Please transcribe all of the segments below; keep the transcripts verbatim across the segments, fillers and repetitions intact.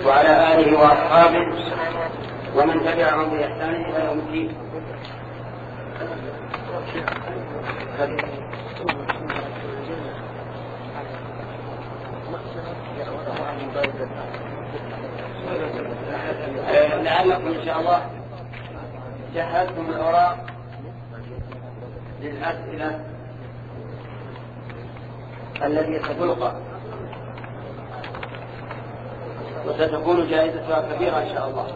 وعلى آله وأصحابه ومن تبعهم بإحسان إلى يوم الدين. لعلكم إن شاء الله جهزتم الأوراق للأسئلة التي ستلقى وستكون جائزتها كبيرة إن شاء الله.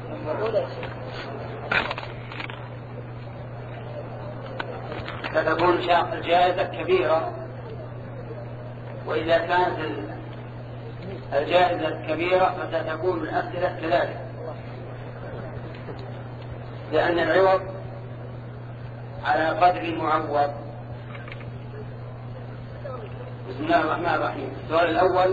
ستكون الجائزة كبيرة، وإذا كانت الجائزة كبيرة فستكون الأسئلة كذلك، لأن العوض على قدر المعوض. بسم الله الرحمن الرحيم. السؤال الأول: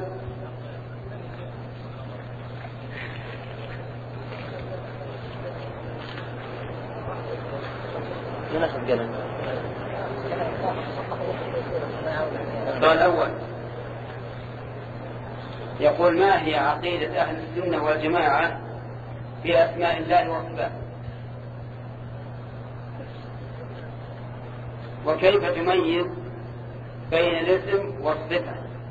السؤال الأول يقول: ما هي عقيدة أهل السنة والجماعة في أسماء الله وصفاته؟ وكيف تميز بين الاسم والصفة؟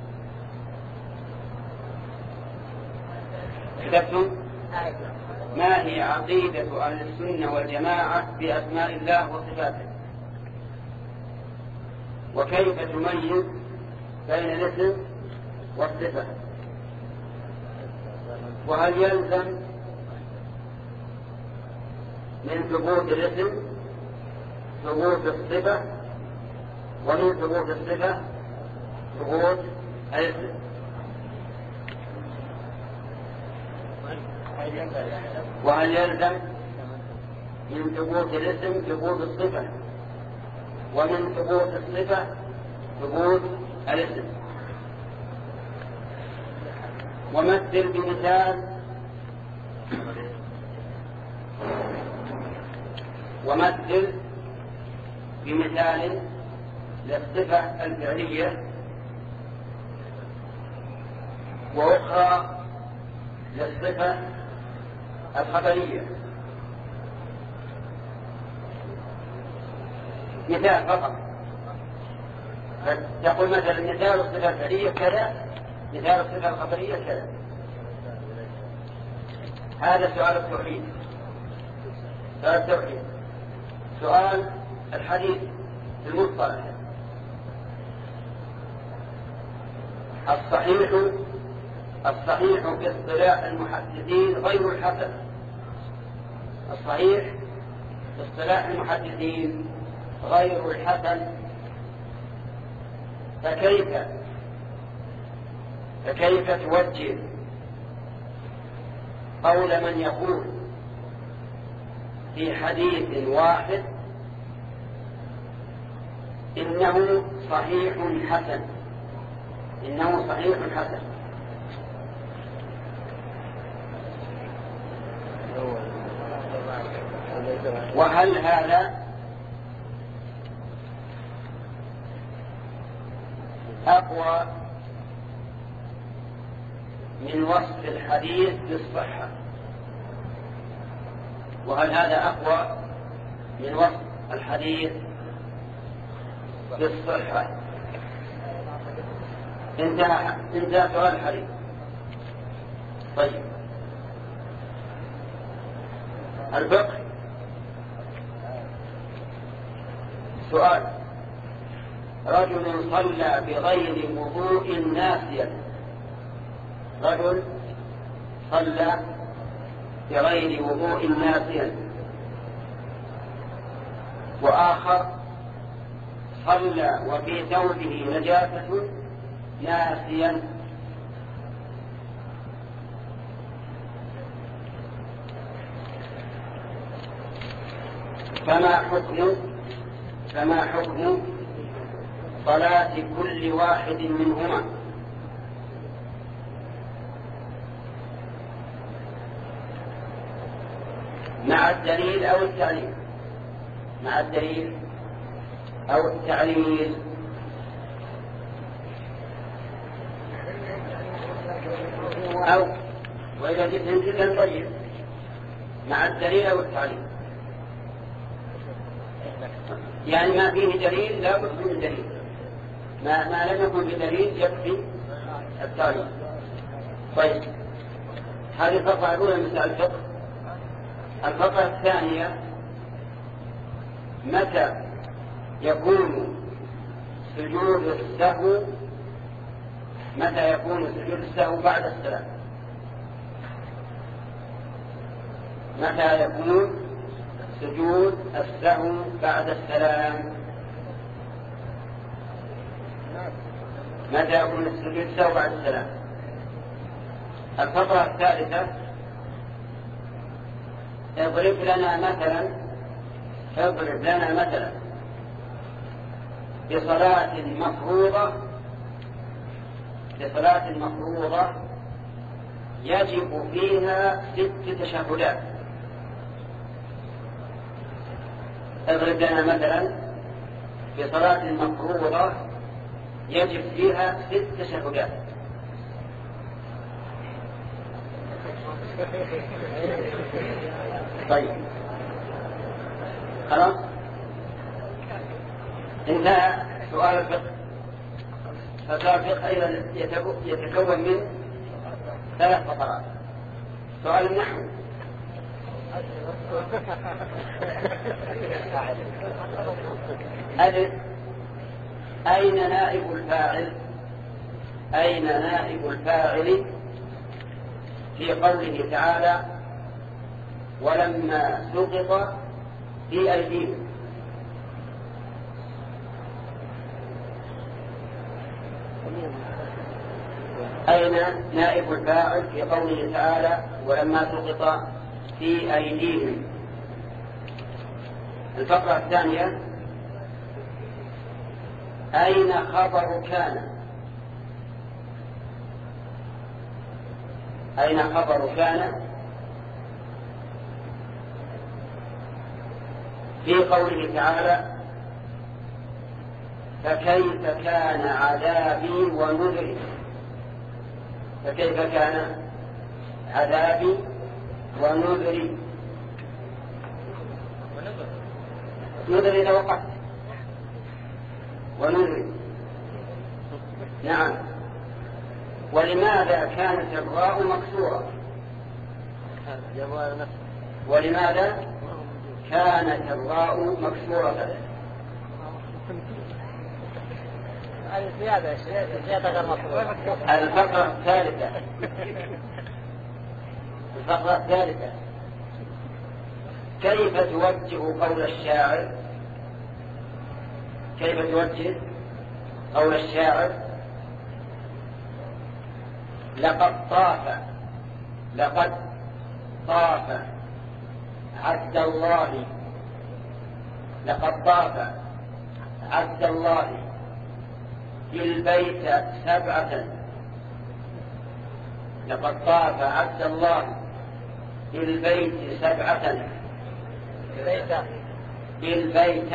كتبتم؟ ما هي عقيدة أهل السنة والجماعة في أسماء الله وصفاته؟ وكيف تميز بين الاسم والصفة؟ وهل يلزم من ثبوت الاسم ثبوت الصفة، ومن ثبوت الصفة ثبوت الاسم؟ وهل يلزم من ثبوت الاسم ثبوت الصفة، ومن ثبوت الصفة ثبوت الاسم؟ ومثل بمثال ومثل بمثال للصفة الفعلية وأخرى للصفة الخبرية. مثال فقط، تقول مثلا مثال الصفة الفعلية كذا، مثال الصفة الخبرية كذا. هذا سؤال التوحيد. سؤال التوحيد. سؤال الحديث في المصطلح: الصحيح الصحيح في اصطلاح المحدثين غير الحسن. الصحيح في اصطلاح المحدثين غير الحسن، فكيف فكيف توجه قول من يقول في حديث واحد إنه صحيح حسن إنه صحيح حسن؟ وهل هذا أقوى من وصف الحديث بالصحة؟ وهل هذا أقوى من وصف الحديث بالصحة؟ انتهى انتهى سؤال الحديث. طيب، الفقه. سؤال: رجل صلى بغير وضوء ناسيا رجل صلى بغير وضوء ناسيا وآخر صلى وفي ثوبه نجاسة ناسيا، فما حكم فما حكم صلاة كل واحد منهما؟ مع الدليل أو التعليل؟ مع الدليل أو التعليل؟ أو وإذا جئت جدا طيب مع الدليل أو التعليل، يعني ما فيه دليل لا بد من دليل، ما, ما لم يكن بدليل يكفي التعليل. طيب هذه الفقرة الأولى من الفقه. الفقرة الثانية متى يكون سجود السهو متى يكون سجود السهو بعد السلام. متى يكون سجود السهو بعد السلام متى يكون سجود السهو بعد السلام. الفقرة الثالثة اضرب لنا مثلا اضرب لنا مثلا بصلاة مفروضة بصلاة مفروضة يجب فيها ست تشهدات. اضرب لنا مثلا بصلاة مفروضة يجب فيها ست تشهدات. طيب خلاص انتهى سؤال الفقه. فسؤال الفقه أيضا يتكون من ثلاث فقرات. سؤال النحو ألف أين نائب الفاعل أين نائب الفاعل في قوله تعالى ولما سقط في أيديهم. أين نائب الفاعل في قوله تعالى ولما سقط في أيديهم. الفقرة الثانية أين خبر كان أين خبر كان في قوله تعالى فكيف كان عذابي ونذري. فكيف كان عذابي ونذري. نذري إذا وقعت ونذري. نعم. ولماذا كانت الراء مكسورة ولماذا كانت الراء مكسورة. الفقرة الثالثة الفقرة الثالثة كيف توجه قول الشاعر كيف توجه قول الشاعر لقد طاف لقد طاف عبد الله لقد طاف عبد الله في البيت سبعة لقد طاف عبد الله في البيت سبعة في البيت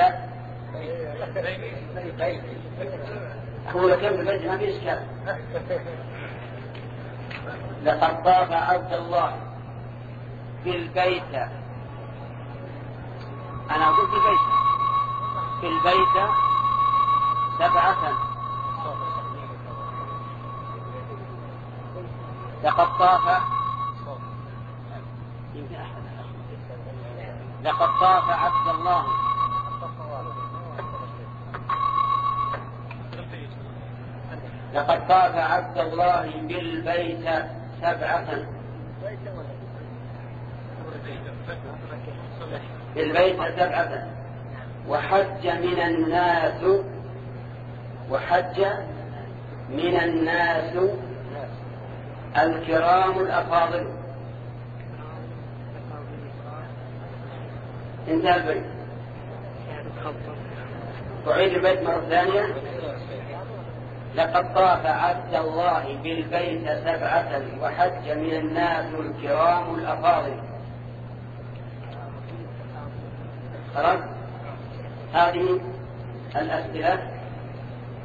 هو كم البيت ما في إشكال. لقد طاف عبد الله في البيت أنا أقول في البيت في البيت سبعة لقد طاف يمكن أحد لقد طاف عبد الله لقد طاف عبد الله بالبيت سبعة بالبيت سبعة وحج من الناس وحج من الناس الكرام الأفاضل. انتهى البيت. تعيد البيت مرة ثانية. لقد طاف عبد الله بالبيت سبعة وحج من الناس الكرام الأفاضل. خلاص هذه الأسئلة.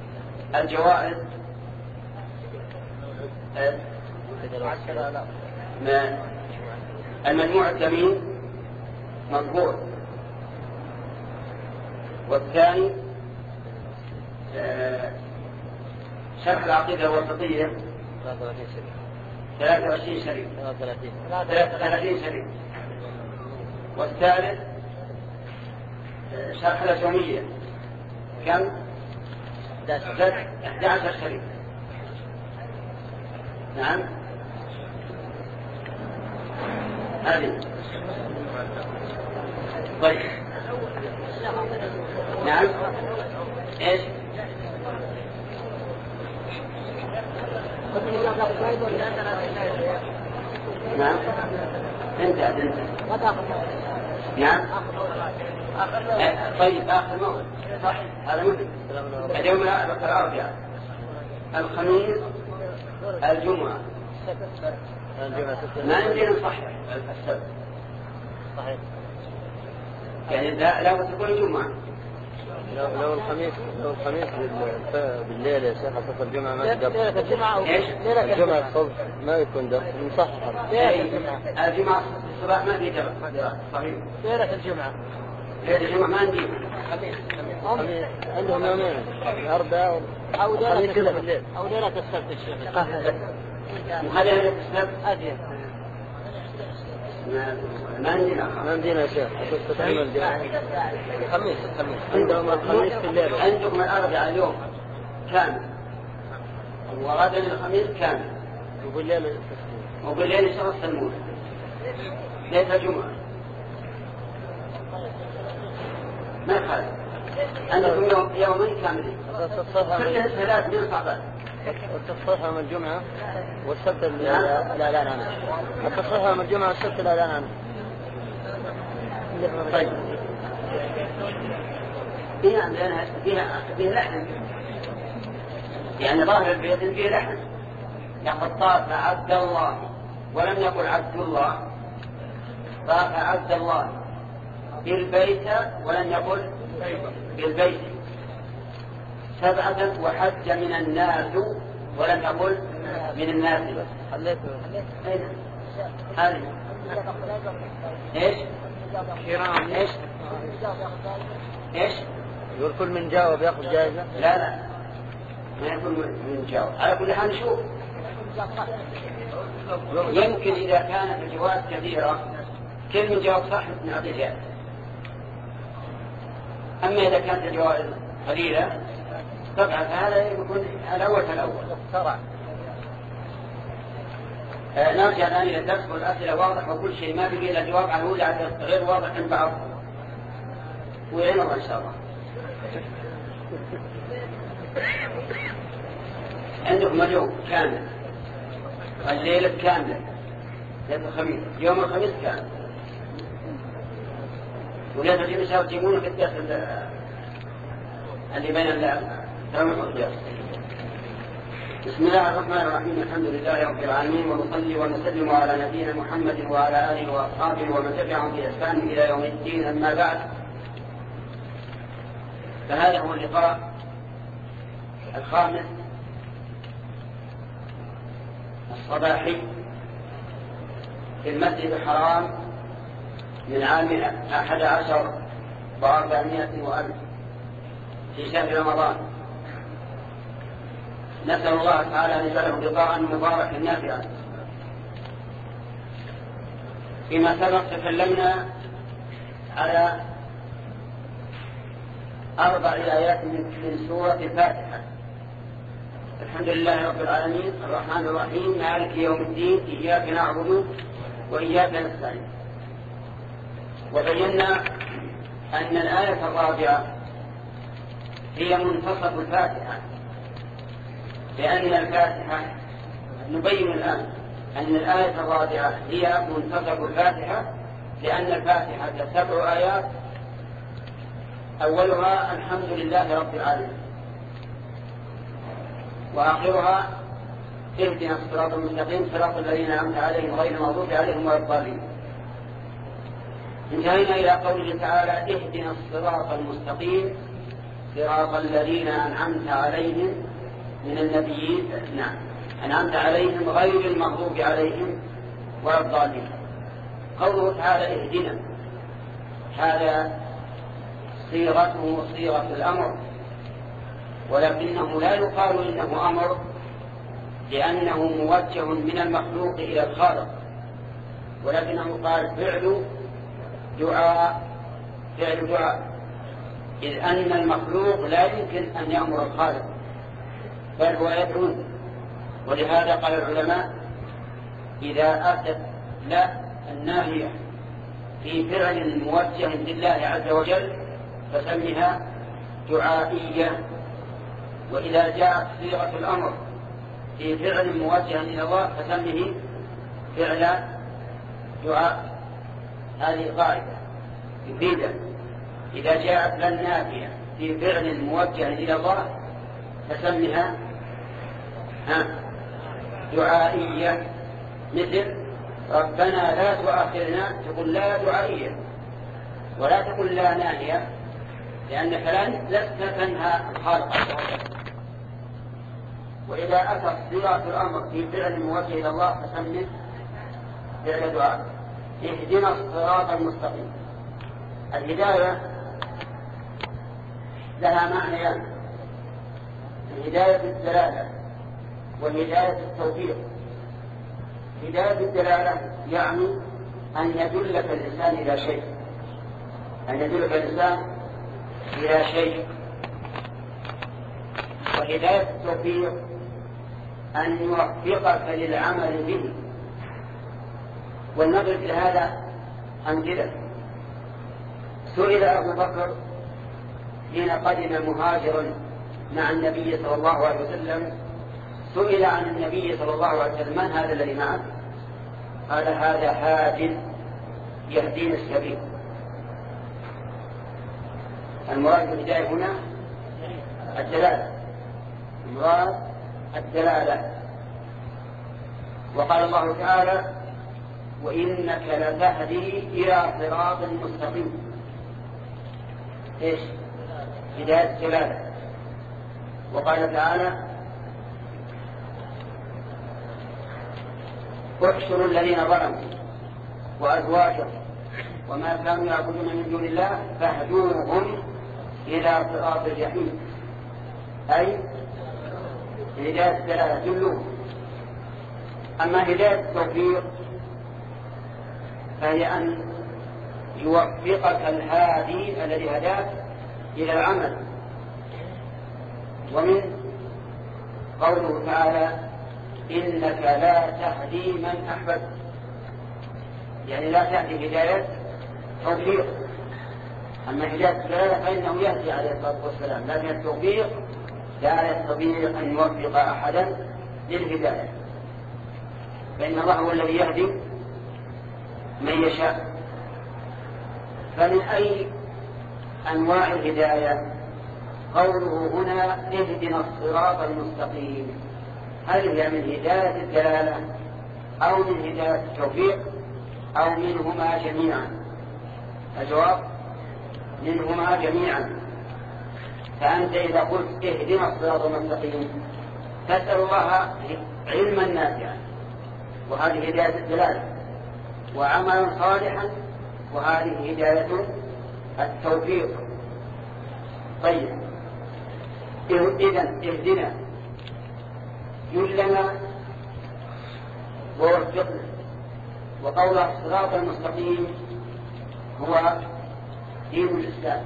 الجوائز ما المجموع الثمين مطبوع، والثاني شرح العقيدة الوسطية ثلاثة وعشرين شريف ثلاثة وثلاثين شريف، والثالث شرح الأجومية كم؟ أحد عشر شريف. نعم هذه. طيب نعم ايش؟ نعم انت انت نعم. طيب اخر موعد صح هذا مهم. اليوم الاربعاء الخميس الجمعة ما يمكن نصحح السبت صحيح يعني لا لا تكون الجمعة. لو لو الخميس لو الخميس بالليل يا شيخ أصف الجمعة ما تقدر. ليلة الجمعة إيش؟ الجمعة الصبح ما يكون درس نصحح. الجمعة الصباح ما في درس صحيح. ليلة الجمعة ليلة الجمعة ما عندي. عندهم يومين الأربعاء أو ليلة السبت أو ليلة السبت الشيخ. وهذا ليلة السبت أدين. ما عندنا ما عندنا يا شيخ. الخميس الخميس عندهم الخميس في الليل. عندكم الأربعاء اليوم كامل وغدا الخميس كامل وبالليل وبالليل شهر السلمون ليلة الجمعة ما يخالف. عندكم يوم يومين كاملين كلها ثلاث من صعبات. التصحيح يوم الجمعة والسبت الإعلان عنه. التصحيح يوم الجمعة والسبت الإعلان عنه. طيب فيها فيها فيها لحن يعني ظاهر البيت فيه لحن يقول طاف عبد الله ولم يقل عبد الله، طاف عبد الله بالبيت ولم يقل بالبيت، سبعة وحج من الناس ولم يقل من الناس. هذه ايش؟ كرام ايش؟ ايش؟ يقول كل من جاوب ياخذ جائزة. لا لا ما يكون من جاوب. على كل حال نشوف يمكن إذا كانت الجوائز كثيرة كل من جاوب صح نعطي جائزة. أما إذا كانت الجوائز قليلة طبعا هذا يكون الأول فالأول. آه نرجع الآن إلى الدرس والأسئلة واضح وكل شيء ما بقي إلا الجواب عنه غير واضح عند بعض ويعينه إن شاء الله. عندكم اليوم كامل الليلة كاملة ليلة الخميس يوم الخميس كامل وليلة الجمعة سيتمون في الدرس اللي بين الترمح والقياس. بسم الله الرحمن الرحيم الحمد لله رب العالمين ونصلي ونسلم على نبينا محمد وعلى آله وأصحابه ومن تبعهم بإحسان إلى يوم الدين. أما بعد فهذا هو اللقاء الخامس الصباحي في المسجد الحرام من عام أحد عشر وأربعمائة وألف في شهر رمضان. نسأل الله تعالى أن يجعله لقاء مباركا نافعا. فيما سبق تكلمنا على أربع آيات من سورة الفاتحة. الحمد لله رب العالمين الرحمن الرحيم مالك يوم الدين إياك نعبد وإياك نستعين. وبينا أن الآية الرابعة هي منتصف الفاتحة، لأن الفاتحة نبين الآن أن الآية الرابعة هي منتصف الفاتحة، لأن الفاتحة سبع آيات أولها الحمد لله رب العالمين، وآخرها اهدنا الصراط المستقيم صراط الذين أنعمت عليهم غير المغضوب عليهم ولا الضالين. انتهينا إلى قوله تعالى اهدنا الصراط المستقيم صراط الذين أنعمت عليهم من النبيين، نعم أنعمت عليهم غير المغضوب عليهم ولا الضالين. قوله تعالى اهدنا، هذا صيغته صيغة الأمر، ولكنه لا يقال إنه أمر لأنه موجه من المخلوق إلى الخالق، ولكنه قال فعل دعاء فعل دعاء إذ أن المخلوق لا يمكن أن يأمر الخالق بل هو يدعو. ولهذا قال العلماء إذا أتت لا الناهية في فعل موجه لله عز وجل فسمها دعائية، وإذا جاءت صيغة الأمر في فعل موجه إلى الله فسمه فعل دعاء. هذه قاعدة مفيدة. إذا جاءت لا النافية في فعل موجه إلى الله فسمها ها دعائية، مثل ربنا لا تؤاخذنا تقول لا دعائية، ولا تقول لا ناهية لأنك لست تنهى الخالق عز وجل. وإذا أتت صيغة الأمر في فعل موجه إلى الله فسمه فعل دعاء. اهدنا الصراط المستقيم. الهداية لها معنيان: هداية الدلالة وهداية التوفيق. هداية الدلالة يعني أن يدلك الإنسان إلى شيء أن يدلك الإنسان إلى شيء وهداية التوفيق أن يوفقك للعمل به. ونضرب إلى هذا أمثلة. سئل أبو بكر حين قدم مهاجرا مع النبي صلى الله عليه وسلم، سئل عن النبي صلى الله عليه وسلم: من هذا الذي معك؟ قال: هذا هاد يهديني السبيل. المراد بالهداية هنا الدلالة، المراد الدلالة. وقال الله تعالى: وإنك لتهدي إلى صراط مستقيم. إيش؟ هداية الدلالة. وقال تعالى: احشروا الذين ظلموا وأزواجهم وما كانوا يعبدون من دون الله فاهدوهم إلى صراط الجحيم. أي هداية الدلالة دلوهم. أما هداية التوفيق فهي أن يوفقك الهادي الذي هداك إلى العمل. ومن قوله تعالى: إنك لا تهدي من أحببت، يعني لا تهدي هداية توفيق. أما هداية الدلالة فإنه يهدي عليه الصلاة والسلام، لكن التوفيق لا يستطيع أن يوفق أحدا للهداية، فإن الله هو الذي يهدي من يشاء. فمن أي أنواع الهداية قوله هنا اهدنا الصراط المستقيم؟ هل هي من هداية الدلالة أو من هداية التوفيق أو منهما جميعا؟ الجواب منهما جميعا. فأنت إذا قلت اهدنا الصراط المستقيم تسأل الله علما نافعا، وهذه هداية الدلالة، وعملا صالحا، وهذه هداية التوفيق. طيب، إذن اهدنا يلنا ووفقنا. وقول الصراط المستقيم هو دين الإسلام،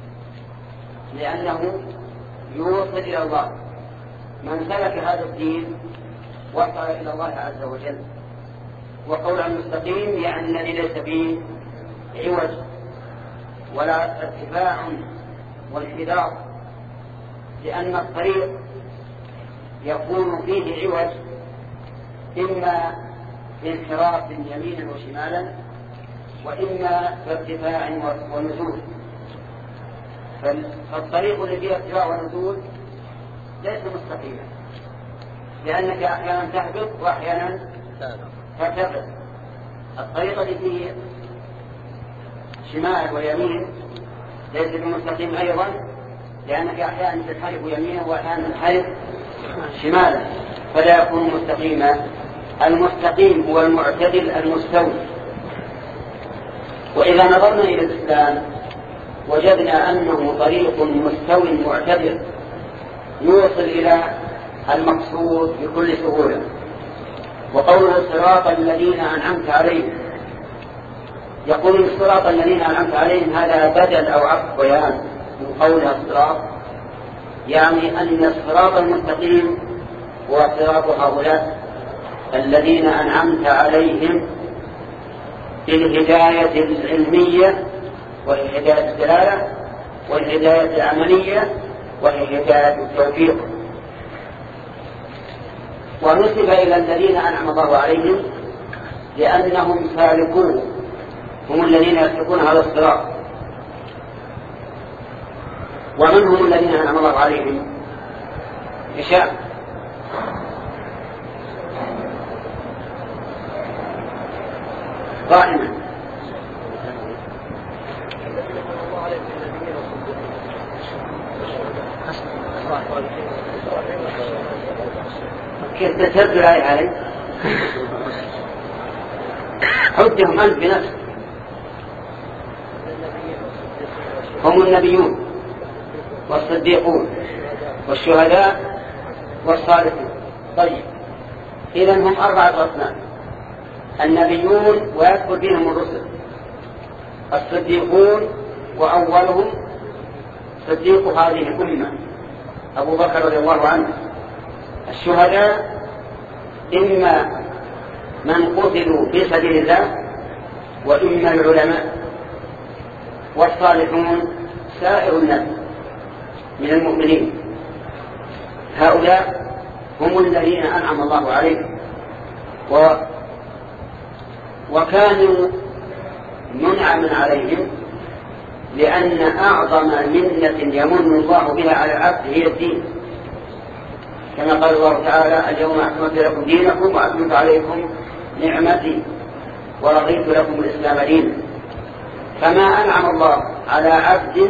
لأنه يوصل إلى الله. من سلك هذا الدين وصل إلى الله عز وجل. وقول المستقيم يعني ليس فيه عوج ولا ارتفاع وانحدار، لأن الطريق يكون فيه عوج إما بانحراف يمينا وشمالا، وإما بارتفاع ونزول. فالطريق الذي فيه ارتفاع ونزول ليس مستقيما، لأنك أحيانا تهبط وأحيانا ترتفع. الطريق الذي فيه شمال ويمين ليس بمستقيم أيضا، لأنك أحيانا تنحرف يمينا وأحيانا تنحرف شمالا، فلا يكون مستقيما المستقيم هو المعتدل المستوي. وإذا نظرنا إلى الإسلام وجدنا أنه طريق مستوي معتدل يوصل إلى المقصود بكل سهولة. وقوله صراط الذين أنعمت عليهم، يقول الصراط الذين أنعمت عليهم هذا بدل أو عطف بيان من قولها الصراط، يعني أن الصراط المستقيم هو صراط هؤلاء الذين أنعمت عليهم بالهداية العلمية وهي هداية الدلالة، والهداية العملية وهي هداية التوفيق. ونسب إلى الذين أنعم الله عليهم لأنهم سالكوه، هم الذين يسلكون هذا الصراط. ومن هم الذين أنعم الله عليهم؟ هشام. قائما. كيف تسرد الآية علي؟ حدهم أنت بنفسك. هم النبيون والصديقون والشهداء والصالحون. طيب، إذن هم أربعة أصناف: النبيون ويدخل بهم الرسل، الصديقون وأولهم صديق هذه الأمة أبو بكر رضي الله عنه، الشهداء إما من قتلوا في سبيل الله وإما العلماء، والصالحون سائر الناس من المؤمنين. هؤلاء هم الذين أنعم الله عليهم، و وكانوا منعما عليهم لأن أعظم منة يمن الله بها على العبد هي الدين، كما قال الله تعالى: اليوم أكملت لكم دينكم وأتممت عليكم نعمتي ورضيت لكم الإسلام دينا. فما أنعم الله على عبد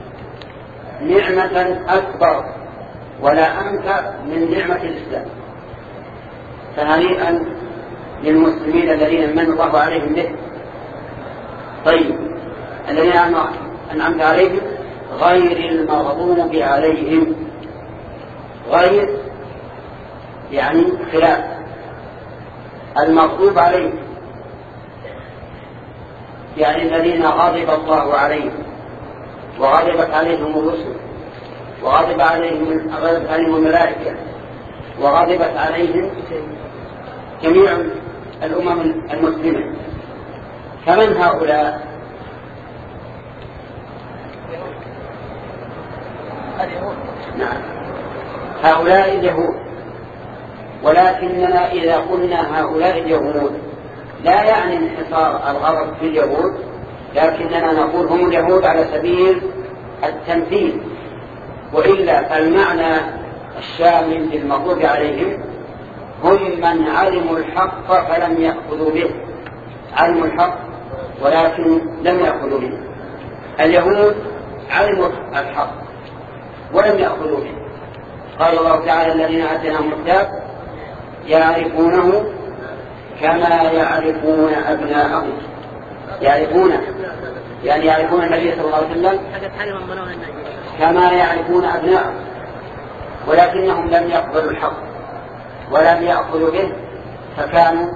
نعمة أكبر ولا أنفع من نعمة الإسلام. فهنيئا للمسلمين الذين من الله عليهم به. طيب، الذين أنعمت عليهم غير المغضوب عليهم، غير يعني خلاف المغضوب عليهم، يعني الذين غضب الله عليهم وغضبت عليهم الرسل وغضب عليهم غضبت عليهم الملائكة وغضبت عليهم جميع الأمم المسلمة. فمن هؤلاء؟ نعم، هؤلاء اليهود. ولكننا إذا قلنا هؤلاء اليهود لا يعني انحصار الغرض في اليهود، لكننا نقول هم اليهود على سبيل التمثيل، وإلا المعنى الشامل للمغضوب عليهم هم من علموا الحق فلم يأخذوا به، علموا الحق ولكن لم يأخذوا به. اليهود علموا الحق ولم يأخذوا به. قال الله تعالى: الذين آتيناهم الكتاب يعرفونه كما يعرفون أبناءهم. يعرفون يعني يعرفون النبي صلى الله عليه وسلم كما يعرفون أبناءهم، ولكنهم لم يقبلوا الحق ولم يأخذوا به، فكانوا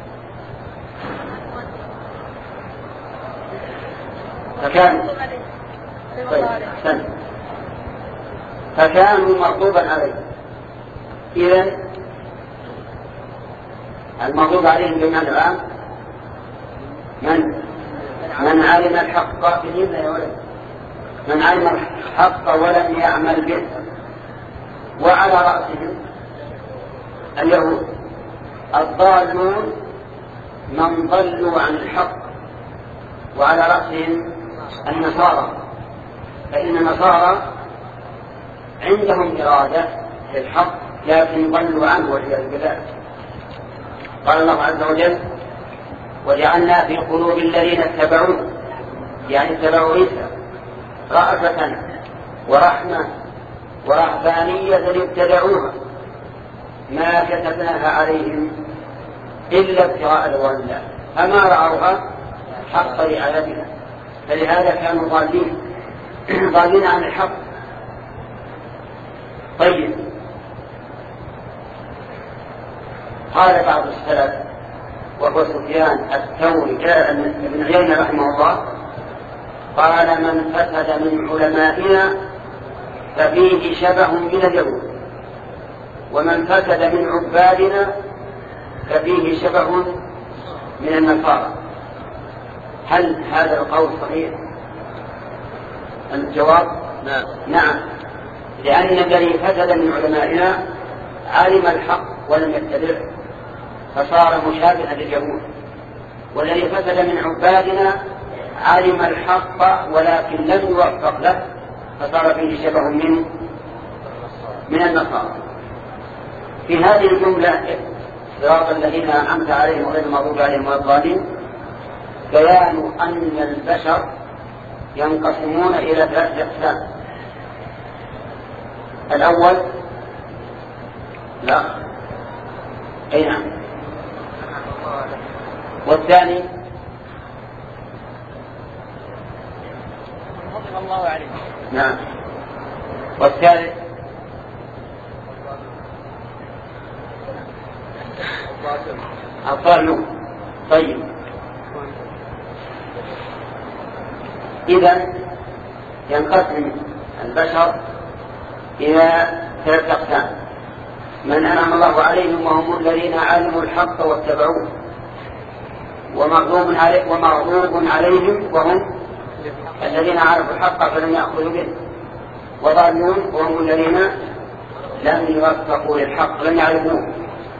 فكانوا طيب سنة. فكانوا مغضوبا عليهم. إذن المغضوب عليهم بمعنى العام من من علم الحق من علم الحق ولم يعمل به. وعلى رأسهم اليهود الضالون من ضلوا عن الحق، وعلى رأسهم النصارى، فإن النصارى عندهم إرادة للحق لكن ضلوا عنه والعياذ بالله. قال الله عز وجل: وجعلنا في قلوب الذين اتبعوه، يعني اتبعوا عيسى، رأفة ورحمة ورهبانية ابتدعوها ما كتبناها عليهم إلا ابتغاء رضوان الله، فما رعوها حق رعايتها، فلهذا كانوا ضالين ضالين عن الحق. طيب، قال بعض السلف وهو سفيان الثوري بن عيينة رحمه الله، قال: من فسد من علمائنا ففيه شبه من اليهود، ومن فسد من عبادنا ففيه شبه من النصارى. هل هذا القول صحيح؟ الجواب نعم. نعم، لأن الذي فسد من علمائنا علم الحق ولم يتبعه فصار مشابها لليهود، والذي فسد من عبادنا علم الحق ولكن لم يوفق له فصار فيه شبه من من النصارى. في هذه الجملة صراط الذين أنعمت عليهم غير المغضوب عليهم ولا الضالين بيان أن البشر ينقسمون إلى ثلاثة أقسام. الأول لا أي نعم، والثاني رضي الله عليه نعم، والثالث الضالون. طيب، إذن ينقسم البشر إلى ثلاثة أقسام: من أنعم الله عليهم وهم الذين علموا الحق واتبعوه، ومغضوب عليهم ومغضوب عليهم وهم الذين عرفوا الحق فلم يأخذوا به، وضالون وهم الذين لم يوفقوا للحق لم يعرفوه.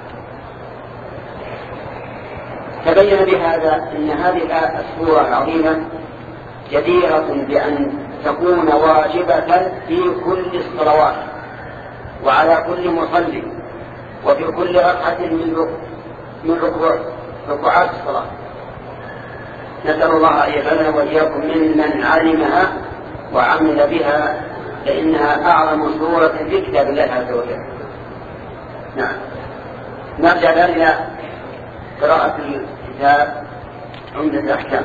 تبين بهذا أن هذه السورة العظيمة جديرة بأن تكون واجبة في كل الصلوات وعلى كل مصلي وفي كل ركعة من ركوع ركوعات الصلاة. نسأل الله أن يجعلنا وإياكم ممن علمها وعمل بها، لأنها أعظم سورة في كتاب الله عز وجل. نعم، نرجع الآن إلى قراءة الكتاب عمدة الأحكام.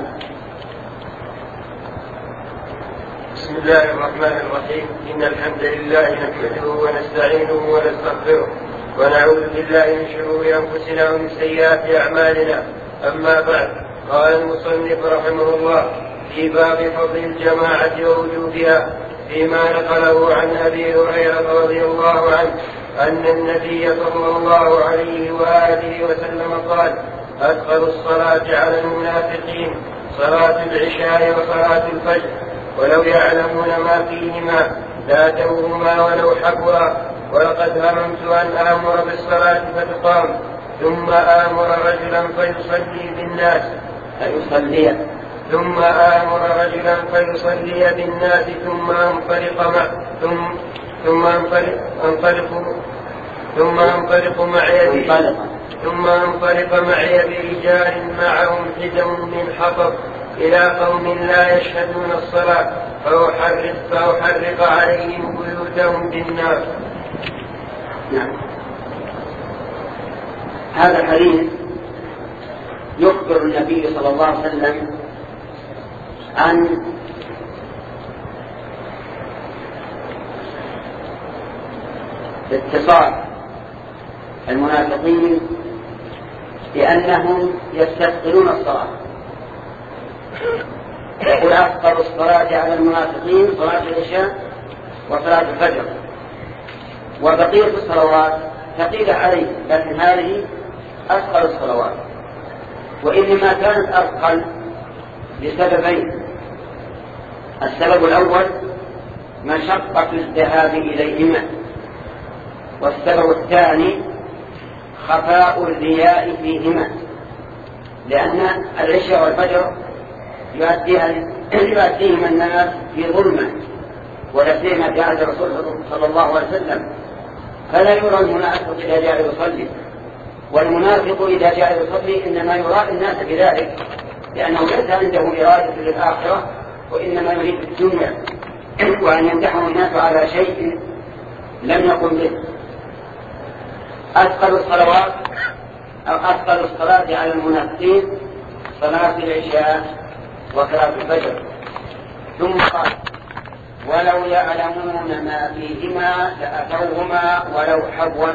بسم الله الرحمن الرحيم. إن الحمد لله نحمده ونستعينه ونستغفره ونعوذ بالله من شرور أنفسنا ومن سيئات أعمالنا. أما بعد، قال المصنف رحمه الله في باب فضل الجماعة ووجوبها فيما نقله عن أبي هريرة رضي الله عنه أن النبي صلى الله عليه وآله وسلم قال: أثقل الصلاة على المنافقين صلاة العشاء وصلاة الفجر، ولو يعلمون ما فيهما لاتوهما ولو حبوا. ولقد هممت أن آمر بالصلاة فتقام ثم آمر رجلا فيصلي بالناس فيصلي ثم آمر رجلا فيصلي بالناس ثم أنطلق مع ثم ثم أنطلق ثم أنطلق معي ثم أنطلق معي برجال معهم حزم من حطب إلى قوم لا يشهدون الصلاة فأحرق, فأحرق عليهم بيوتهم بالنار. نعم. هذا الحديث يخبر النبي صلى الله عليه وسلم عن اتصال المنافقين بأنهم يستثقلون الصلاة. يقول: أثقل الصلاة على المنافقين صلاة العشاء وصلاة الفجر، وبقية الصلوات ثقيلة عليه، لكن هذه أثقل الصلوات. وإنما كانت أثقل لسببين: السبب الأول مشقة الذهاب إليهما، والسبب الثاني خفاء الرياء فيهما، لأن العشاء والفجر يؤديهما الناس في ظلمة، ولا سيما في عهد الرسول صلى الله عليه وسلم، فلا يرى المنافق إذا جاء يصلي، والمنافق إذا جاء يصلي إنما يرى الناس بذلك، لأنه ليس عنده إرادة للآخرة وإنما يريد الدنيا، وأن يمدحه الناس على شيء لم يقم به. أثقل الصلوات أو أثقل الصلاة على المنافقين صلاة العشاء وقراءة الفجر. ثم قال ولو يعلمون ما فيهما لأتوهما ولو حبوا.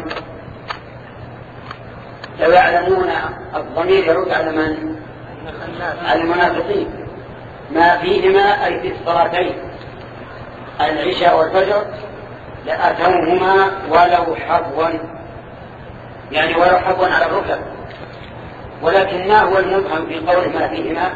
لو يعلمون الضمير يرد على من؟ على المنافقين. ما فيهما أي في الصلاتين العشاء والفجر لأتوهما ولو حبوا، يعني ولو حبوا على الركب. ولكن ما هو المبهم في قول ما فيهما؟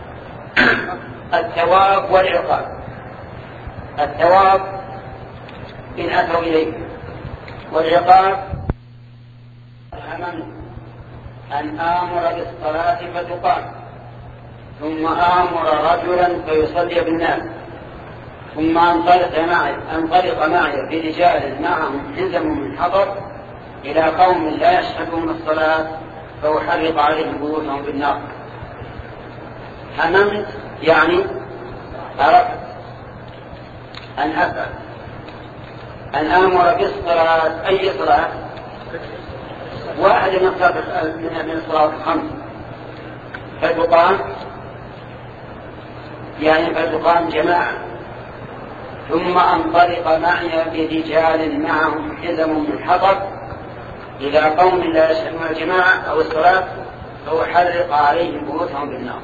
الثواب والعقاب. الثواب إن أتوا إليه، والعقاب هممت أن آمر بالصلاة فتقام ثم آمر رجلا فيصلي بالناس ثم انطلق معي انطلق معي برجال معهم حزم من حطب إلى قوم لا يشهدون الصلاة فأحرق عليهم بيوتهم بالنار. هممت يعني أردت أن أفعل أن آمر بالصلاة. أي صلاة؟ واحد من الصلاة الخمس فتقام، يعني فتقام جماعة. ثم انطلق معي برجال معهم حزم من حطب إلى قوم لا يشهدون الجماعة أو الصلاة فأحرق عليهم بيوتهم بالنار.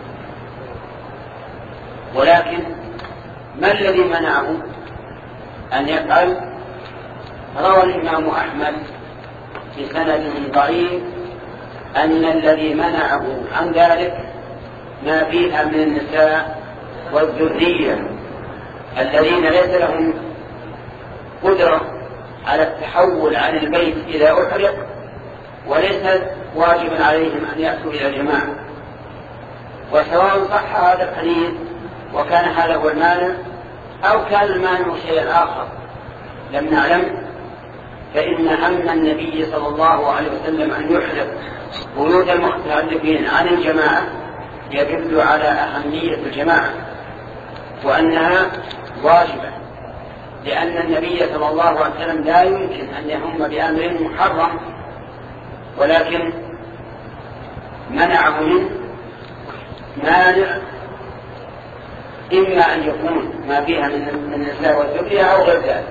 ولكن ما الذي منعه أن يفعل؟ روى الإمام أحمد بسند ضعيف أن الذي منعه عن ذلك ما فيها من النساء والذرية الذين ليس لهم قدرة على التحول عن البيت إذا أحرق، وليس واجبا عليهم أن يأتوا إلى الجماعة. وسواء صح هذا الحديث وكان هذا هو المانع أو كان المانع شيئا آخر لم نعلم، فإن هم النبي صلى الله عليه وسلم أن يحرق بيوت المختلفين عن الجماعة يدل على أهمية الجماعة وأنها واجبة، لأن النبي صلى الله عليه وسلم لا يمكن أن يهم بأمر محرم ولكن منعه من مانع إما أن يكون ما فيها من النساء والذرية أو غير ذلك.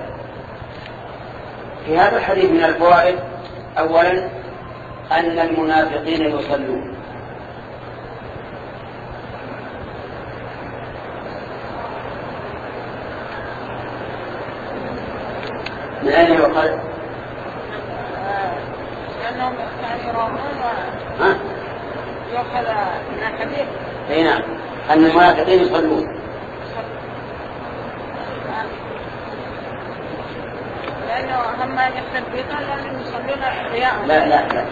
في هذا الحديث من الفوائد أولا أن المنافقين يصلون، من أين يقال؟ لأنهم يرون ها؟ يؤخذ من الحديث. أي نعم، أن المنافقين يصلون. لأنه هم يحسن بيطا لأنهم يصلون رياء. لا لا لا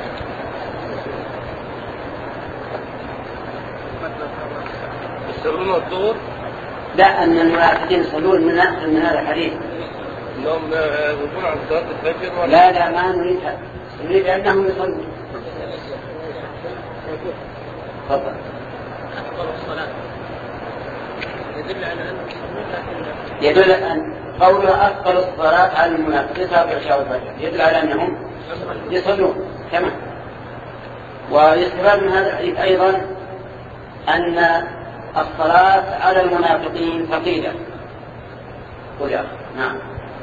يصلون الظهر؟ لا، أن المنافقين يصلون من من هذا الحديث. انهم يقولون عن صلاة الفجر؟ لا لا ما نريدها، نريد أنهم يصلون. تفضل. أفضل الصلاة يدل على أن يدل أن قولها أفضل الصلاة على المنافقين صلاة العشاء والفجر يدل على أنهم يصلون كما. ويستفاد من هذا الحديث أيضا أن الصلاة على المنافقين ثقيلة. قل يا أخي. نعم.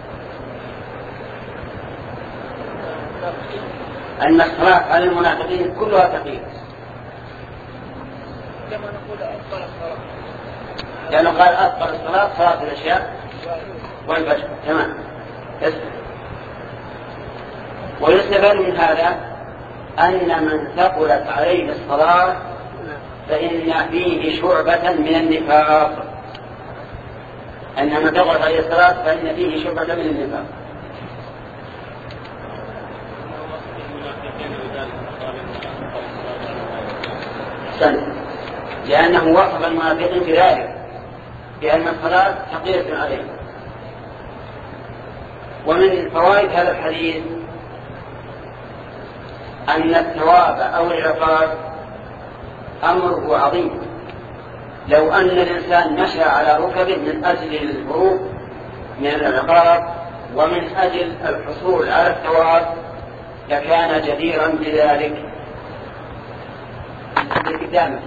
أن الصلاة على المنافقين كلها ثقيلة. كما نقول أفضل الصلاة لأنه قال أفضل الصلاة صلاة العشاء والفجر. تمام. ويستفاد من هذا أن من ثقلت عليه الصلاة فإن فيه شعبة من النفاق. أن من ثقلت عليه الصلاة فإن فيه شعبة من النفاق. سنة. لأنه وصف المنافقين بذلك بأن الصلاة ثقيلة عليه. ومن فوائد هذا الحديث أن الثواب أو العقاب أمره عظيم. لو أن الإنسان مشى على ركبه من أجل الهروب من العقاب ومن أجل الحصول على الثواب لكان جديرا بذلك. اللي قدامك.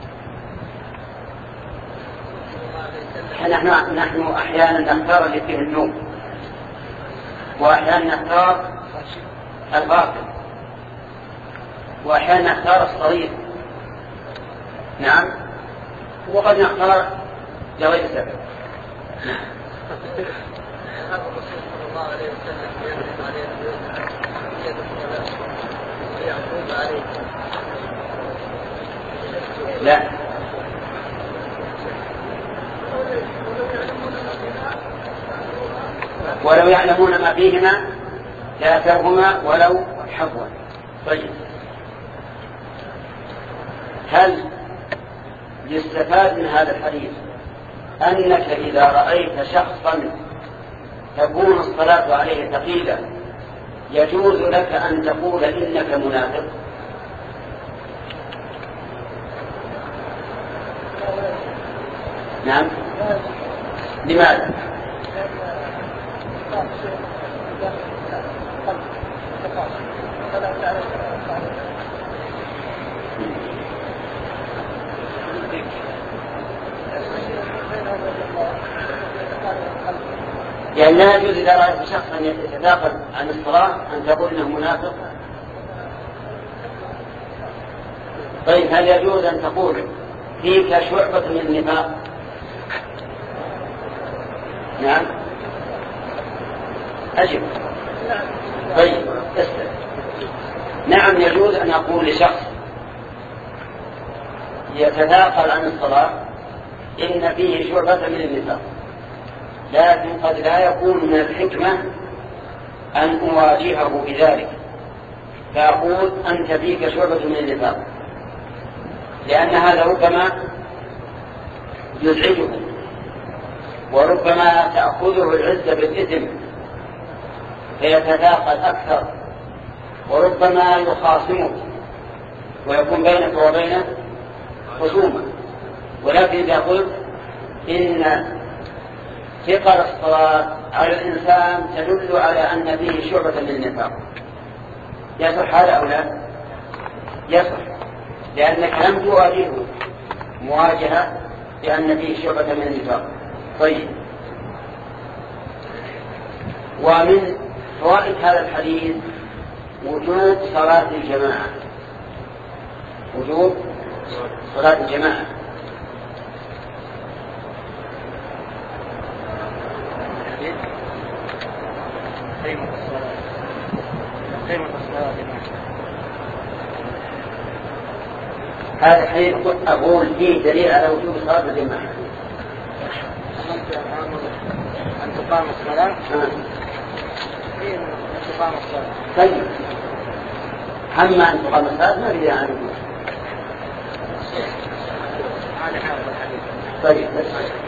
نحن نحن أحيانا نختار اللي فيه النوم، وأحيانا نختار الباطل، وأحيانا نختار الصغير. نعم، وقد نختار لغير سبب. نعم. الرسول صلى الله عليه وسلم يجب عليه يعقوب عليه لا، ولو يعلمون ما فيهما لآتوهما ولو حبوا. طيب، هل يستفاد من هذا الحديث أنك إذا رأيت شخصا تكون الصلاة عليه ثقيلة يجوز لك أن تقول إنك منافق؟ نعم. لماذا؟ يعني لا يجوز إذا رأيت شخصا يتناقض عن الصلاة أن تقول إنه منافق. طيب، هل يجوز أن تقول فيك شعبة من النفاق؟ نعم، أجب. طيب، استمع. نعم، يجوز أن أقول لشخص يتناقض عن الصلاة إن فيه شعبة من النفاق، لكن قد لا يكون من الحكمة أن أواجهه بذلك فأقول أنت فيك شعبة من النفاق، لأن هذا ربما يزعجه، وربما تأخذه العزة بالإثم فيتثاقل أكثر، وربما يخاصمك ويكون بينك وبينه خصومة. ولكن إذا قلت إن ثقل الصلاة على الإنسان تدل على أن فيه شعبة من النفاق، يصح هذا أو لا؟ يصح، لأنك لم تواجهه مواجهة لأن فيه شعبة من النفاق. طيب، ومن فوائد هذا الحديث وجوب صلاة الجماعة، وجوب صلاة الجماعة. هذا الحديث أقول فيه دليل على وجوب صلاة الجماعة. أن تقام الصلاة. فيه أن تقام الصلاة. طيب، أما أن تقام الصلاة ما فيها عنه. هذا حاضر الحديث. طيب، بس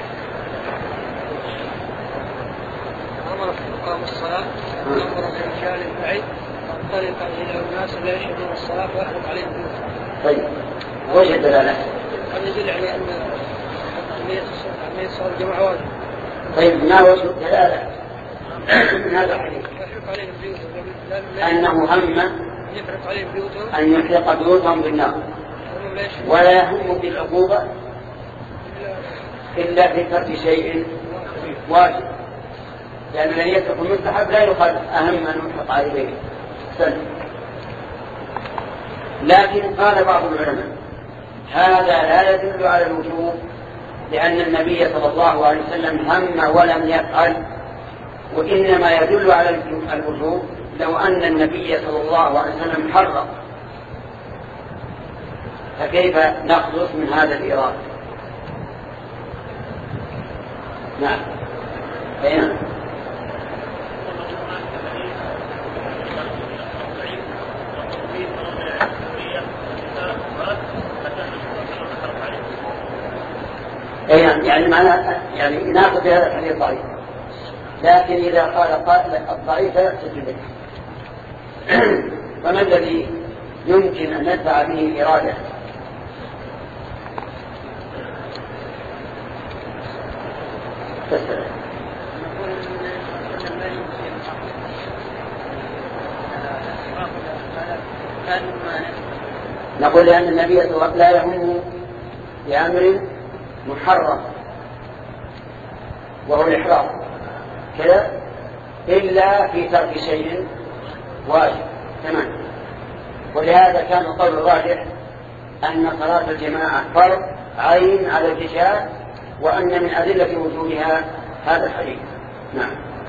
أمر بإقام الصلاة، أمر برجال بعيد طريق إلى الناس لا يشهدون الصلاة ويحرم عليهم. طيب، وش الدلالة؟ هذا يدل على أن أهمية صلاة الجماعة واجب. طيب، ما وجه الدلالة من هذا الحديث؟ يحرق عليهم بيوتهم. أنه هم يحرق عليهم بيوتهم. أن يحرق بيوتهم بالنار، ولا يهم بالعقوبة إلا في ترك شيء واجب، لأن الذي يترك المستحب لا يقال أهم أن يحرق عليه سنة. لكن قال بعض العلماء هذا لا يدل على الوجوب، لأن النبي صلى الله عليه وسلم هم ولم يفعل، وإنما يدل على الوجوب لو أن النبي صلى الله عليه وسلم حرق، فكيف نخلص من هذا الإرادة؟ نعم. بينا. يعني معنى يعني ناخذ بهذا الحديث ضعيف، لكن إذا قال قائل الضعيف لا يحتج به. فما الذي يمكن أن ندفع به الإرادة؟ تسأل. نقول لأن النبي صلى الله عليه وسلم لا يهم بأمر محرم وهو الإحرام كذا إلا في ترك شيء واجب تمام. ولهذا كان القول الراجح أن صلاة الجماعة فرض عين على الرجال، وأن من أدلة وجودها هذا الحديث. نعم.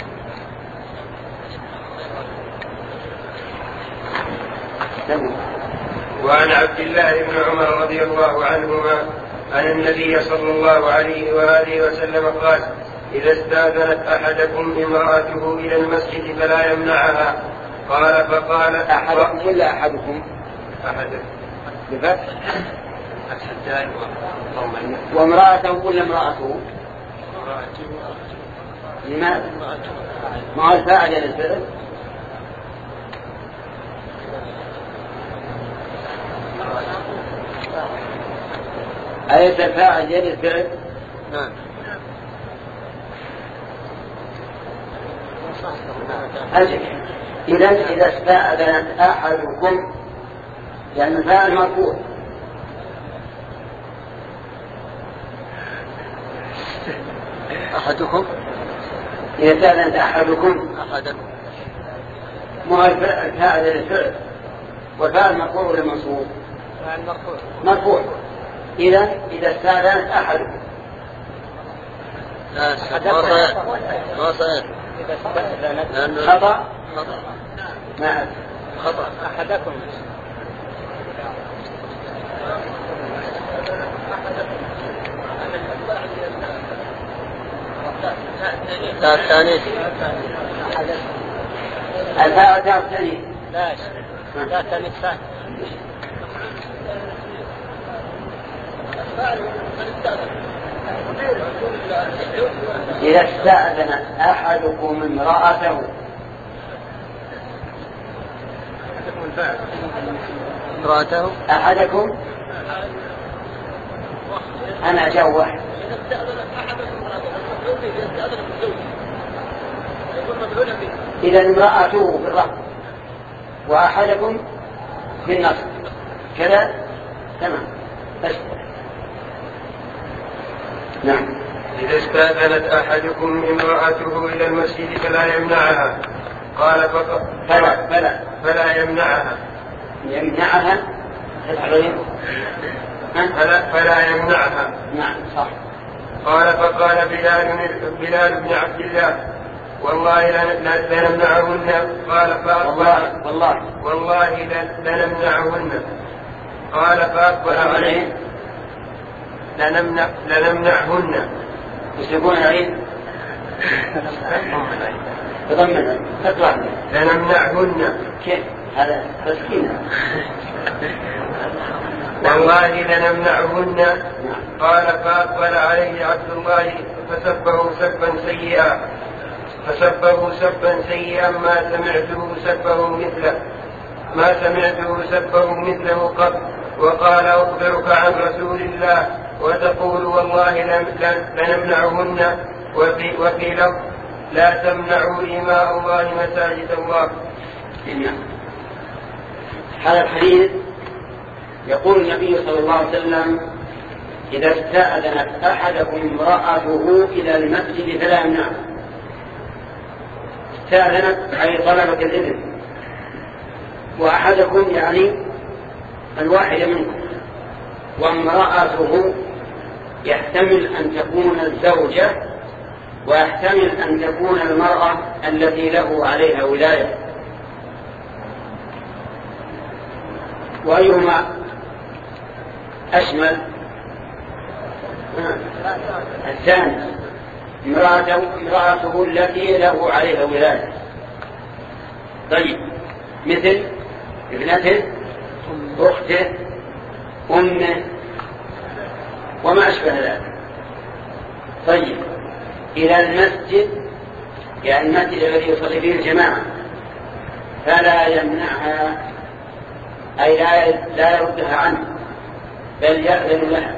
وعن عبد الله بن عمر رضي الله عنهما أن النبي صلى الله عليه وآله وسلم قال: إذا استأذنت أحدكم امرأته إلى المسجد فلا يمنعها. قال فقال أحدكم ولا أحدكم؟ أحدكم بفتح وامرأته ولا امرأته؟ لماذا؟ ما هو الفاعل للفعل؟ أليس الفاعل للفعل؟ نعم. أجل. إذا إذا استأذنت أحدكم لأن الفاعل مرفوع. أحدكم إذا استأذنت أحدكم أحدكم ما هو الفاعل للفعل والفاعل مرفوع ولا منصوب؟ مرفوع. مرفوع. إذا إذا استأذنت أحدكم لا صحيح ما صحيح خطأ خطأ ما خطأ أحدكم لا الثاني الفاء تاء الثاني لا لا الثاني الثاني إذا استأذن أحدكم امرأته امرأته أحدكم أنا جوح إذا امرأته بالرفع وأحدكم بالنصب كذا تمام. بس نعم. إذا استأذنت أحدكم امرأته إلى المسجد فلا يمنعها. قال فلا فلا فلا يمنعها يمنعها فلا, فلا يمنعها. نعم صح. قال فقال بلال بلال بن عبد الله: والله لنمنعهن. قال والله والله والله لنمنعهن. قال فأقبل عليه لنمنع لنمنعهن. يسلكون العين تضمن تطلع لنمنعهن. كيف هذا تسكين؟ والله لنمنعهن. قال فأقبل عليه عبد الله فسبه سبا سيئا فسبه سبا سيئا ما سمعته سبه مثله ما سمعته سبه مثله قط. وقال: أخبرك عن رسول الله وتقول والله لنمنعهن. وفي, وفي لفظ: لا تمنعوا إماء الله مساجد الله. هذا الحديث يقول النبي صلى الله عليه وسلم: إذا استأذنت أحدكم امرأته إلى المسجد فلا يمنعها. استأذنت أي طلبت الإذن، وأحدكم يعني الواحد منكم، وامرأته يحتمل أن تكون الزوجة ويحتمل أن تكون المرأة التي له عليها ولاية. وأيهما أشمل؟ الثاني، امرأته, امرأته التي له عليها ولاية. طيب، مثل ابنته، أخته، أمه، وما أشبه ذلك. طيب، إلى المسجد يعني المسجد الذي يصلي فيه الجماعة فلا يمنعها، أي لا لا يردها عنه بل يأذن لها.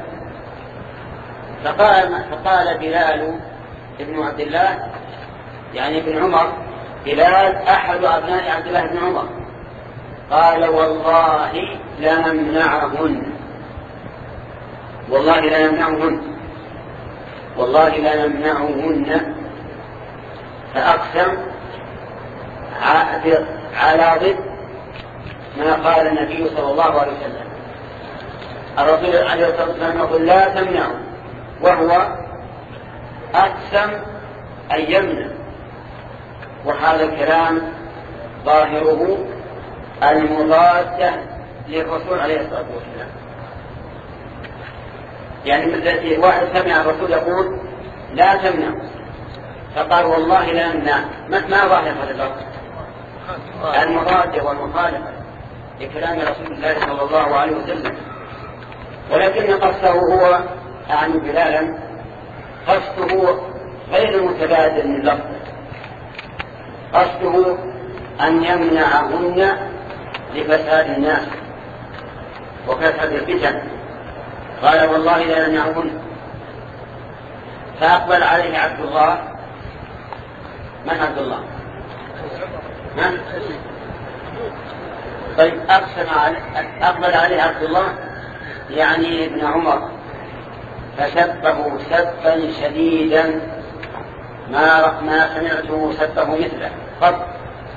فقال فقال بلال ابن عبد الله يعني ابن عمر، بلال أحد أبناء عبد الله بن عمر، قال والله لنمنعهن، والله لنمنعهن، والله لنمنعهن، فأقسم على ضد ما قال النبي صلى الله عليه وسلم. الرسول عليه الصلاة والسلام يقول لا تمنعوا، وهو أقسم أن يمنع، وهذا الكلام ظاهره المضادة للرسول عليه الصلاة والسلام. يعني مثل واحد سمع الرسول يقول لا تمنعوا فقال والله لا نمنع، ما ظاهر هذا اللفظ؟ المضادة والمخالفة لكلام رسول الله صلى الله عليه وسلم. ولكن قصده هو أعني بلالا قصده غير متبادل من لفظ، قصده أن يمنعهن لفساد الناس وكثرة الفتن. قال والله لا يمنعهن، فأقبل عليه عبد الله. من عبد الله؟ من؟ طيب أقسم عليه، أقبل عليه عبد الله يعني ابن عمر، فسبه سبا شديدا ما ما سمعته سبه مثله قط.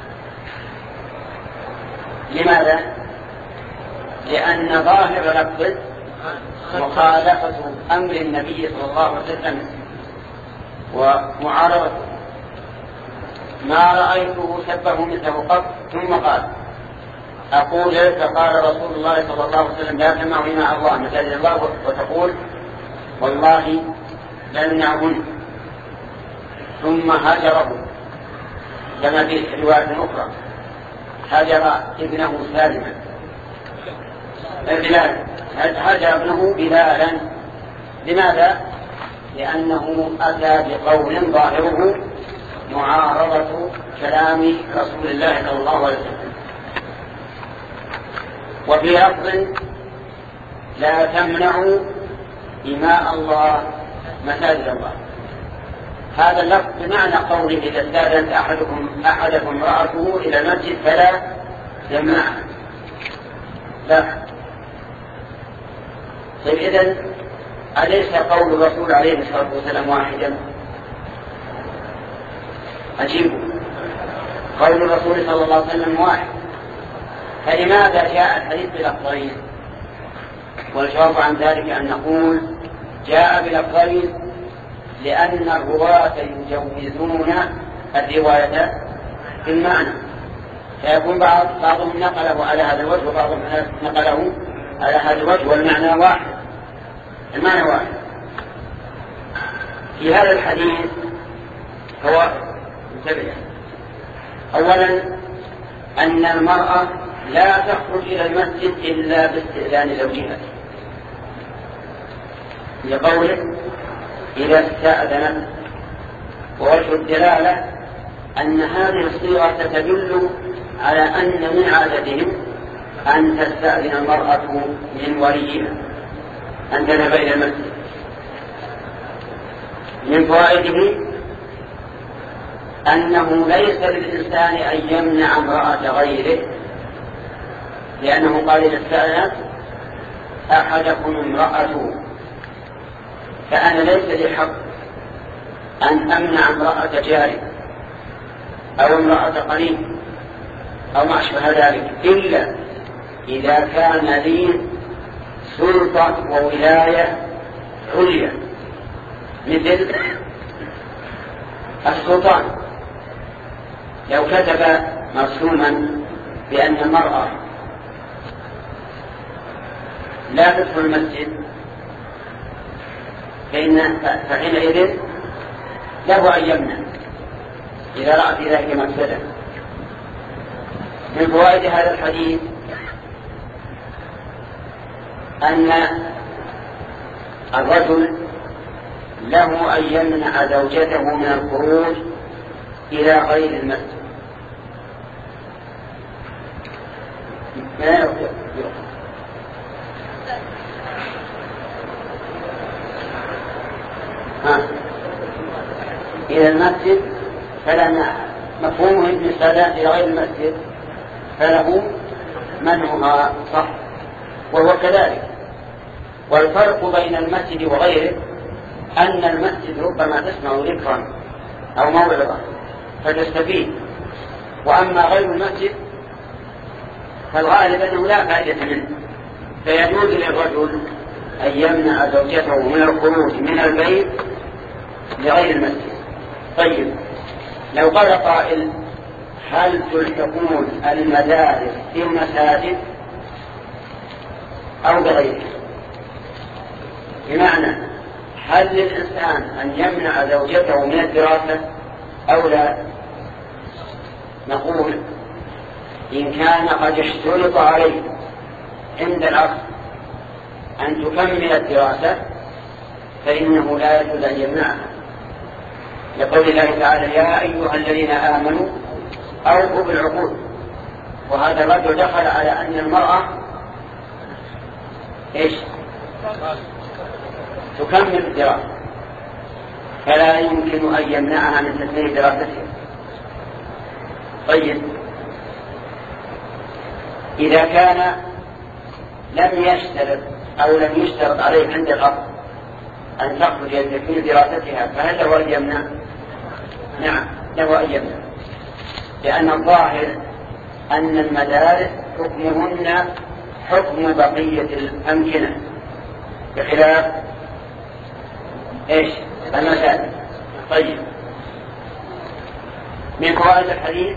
لماذا؟ لأن ظاهر لفظ مخالفة أمر النبي صلى الله عليه وسلم ومعارضته، ما رأيته سبه مثله قط. ثم قال أقول فقال رسول الله صلى الله عليه وسلم لا تمنعوا مع الله مساجد الله وتقول والله لا يمنعهن. ثم هاجره كما في رواية أخرى هاجر ابنه سالما بلال، هاجر ابنه بلالا. لماذا؟ لأنه أتى بقول ظاهره معارضة كلام رسول الله صلى الله عليه وسلم. وفي لفظ لا تمنعوا إماء الله مساجد الله، هذا اللفظ بمعنى قوله إذا استأذنت أحدكم أحدكم امرأته إلى المسجد فلا يمنعها. لا. طيب إذن أليس قول الرسول عليه الصلاة والسلام واحدا؟ أجيب، قول الرسول صلى الله عليه وسلم واحد، فلماذا جاء الحديث بلفظين؟ والجواب عن ذلك أن نقول جاء بلفظين لأن الرواة يجوزون الرواية في المعنى، فيكون بعض بعضهم نقله على هذا الوجه وبعضهم نقله على هذا الوجه والمعنى واحد، المعنى واحد. في هذا الحديث هو انتبه، أولا أن المرأة لا تخرج إلى المسجد إلا باستئذان زوجها، لقوله إذا استأذنت. ووجه الدلالة أن هذه الصيغة تدل على أن من عادتهم أن تستأذن المرأة من وليها أن تذهب إلى المسجد. من فوائده أنه ليس للإنسان أن يمنع امرأة غيره، لأنه قال إذا استأذنت أحدكم امرأته، فأنا ليس لي حق أن أمنع امرأة جاري أو امرأة قريب أو ما أشبه ذلك، إلا إذا كان لي سلطة وولاية عليا مثل السلطان. لو كتب مرسوما بأن المرأة لا تدخل المسجد فإن فحينئذ له أن يمنع إذا رأى في ذلك مفسدة. من فوائد هذا الحديث أن الرجل له أن يمنع زوجته من الخروج إلى غير المسجد. ما ها إلى المسجد فلا مفهومه بالصلاة إلى غير المسجد فله منعها صح، وهو كذلك. والفرق بين المسجد وغيره أن المسجد ربما تسمع ذكرا أو موعظة فتستفيد، وأما غير المسجد فالغالب أنه لا فائدة منه، فيجوز للرجل أن يمنع زوجته من الخروج من البيت لغير المسجد. طيب، لو قال قائل هل تلحقون المدارس في المساجد أو بغيره؟ بمعنى هل للإنسان أن يمنع زوجته من الدراسة أو لا؟ نقول إن كان قد اشترط عليه عند العقد أن تكمل الدراسة فإنه لا يجوز أن يمنعها، لقول الله تعالى يا أيها الذين آمنوا أوفوا بالعقود. وهذا الرجل دخل على أن المرأة إيش؟ تكمل الدراسة، فلا يمكن أن يمنعها من تكميل دراستها. طيب، إذا كان لم يشترط أو لم يشترط عليه عند الأرض أن تخرج لتكميل دراستها فهل له أن يمنع؟ نعم، له أن يمنع، لأن الظاهر أن المدارس حكمهن حكم بقية الأمكنة بخلاف إيش؟ المساجد. طيب، من فوائد الحديث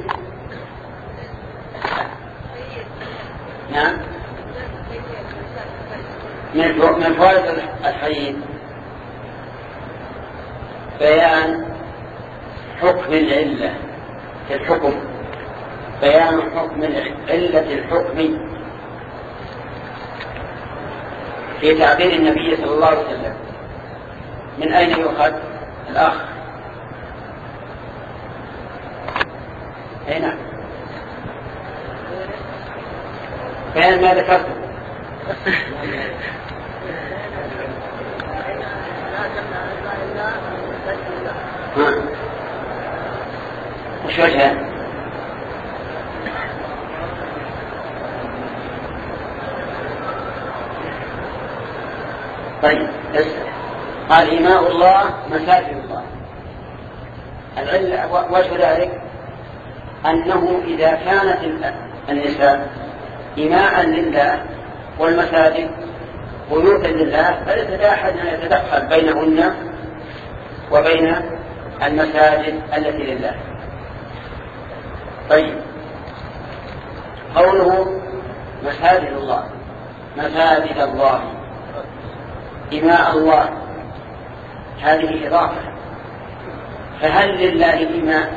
نعم من فوائد الحديث بيان حكم العلة في الحكم، بيان حكم علة الحكم في تعبير النبي صلى الله عليه وسلم. من أين يؤخذ الأخ؟ هنا بيان ما ذكرته. وش وجهه؟ طيب، قال إيماء الله مساجد الله. العلة وجه ذلك أنه إذا كانت النساء إيماء لله والمساجد بيوتا لله فليس لا أحد أن يتدخل بينهن وبين المساجد التي لله. طيب، قوله مساجد الله مساجد الله إيماء الله هذه إضافة، فهل لله إيماء؟